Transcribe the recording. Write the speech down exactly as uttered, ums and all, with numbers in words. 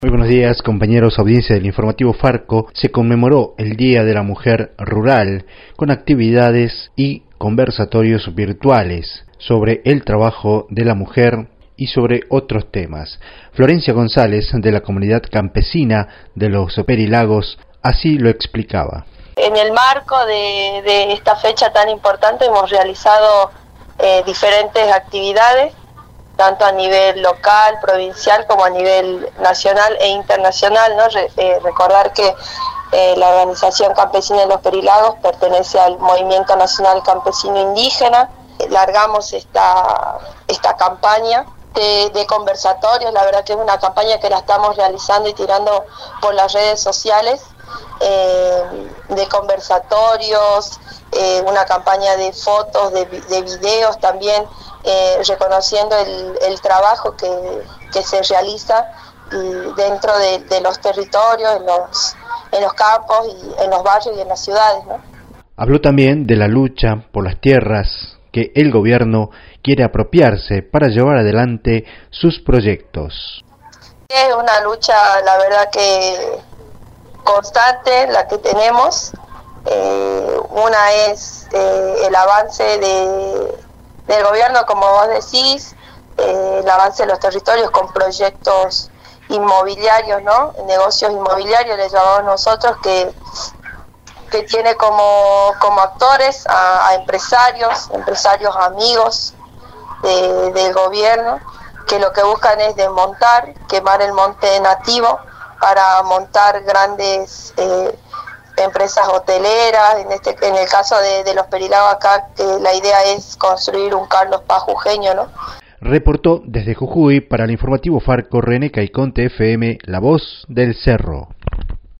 Muy buenos días, compañeros, audiencia del informativo Farco. Se conmemoró el Día de la Mujer Rural con actividades y conversatorios virtuales sobre el trabajo de la mujer y sobre otros temas. Florencia González, de la comunidad campesina de los Perilagos, así lo explicaba. En el marco de, de esta fecha tan importante hemos realizado eh, diferentes actividades, tanto a nivel local, provincial, como a nivel nacional e internacional, ¿no? Re, eh, recordar que eh, la Organización Campesina de los Perilagos pertenece al Movimiento Nacional Campesino Indígena. Largamos esta, esta campaña de, de conversatorios. La verdad que es una campaña que la estamos realizando y tirando por las redes sociales, eh, de conversatorios, eh, una campaña de fotos, de, de videos también, Eh, reconociendo el, el trabajo que, que se realiza y dentro de, de los territorios, en los, en los campos, y en los barrios y en las ciudades, ¿no? Habló también de la lucha por las tierras que el gobierno quiere apropiarse para llevar adelante sus proyectos. Es una lucha, la verdad que constante, la que tenemos. Eh, una es eh, el avance de del gobierno, como vos decís, eh, el avance de los territorios con proyectos inmobiliarios, ¿no? Negocios inmobiliarios, les llamamos nosotros, que, que tiene como, como actores a, a empresarios, empresarios amigos de, del gobierno, que lo que buscan es desmontar, quemar el monte nativo para montar grandes eh, empresas hoteleras. En este en el caso de, de los Perilagos acá, que la idea es construir un Carlos Paz jujeño, ¿no? Reportó desde Jujuy para el informativo Farco René Caiconte F M, La Voz del Cerro.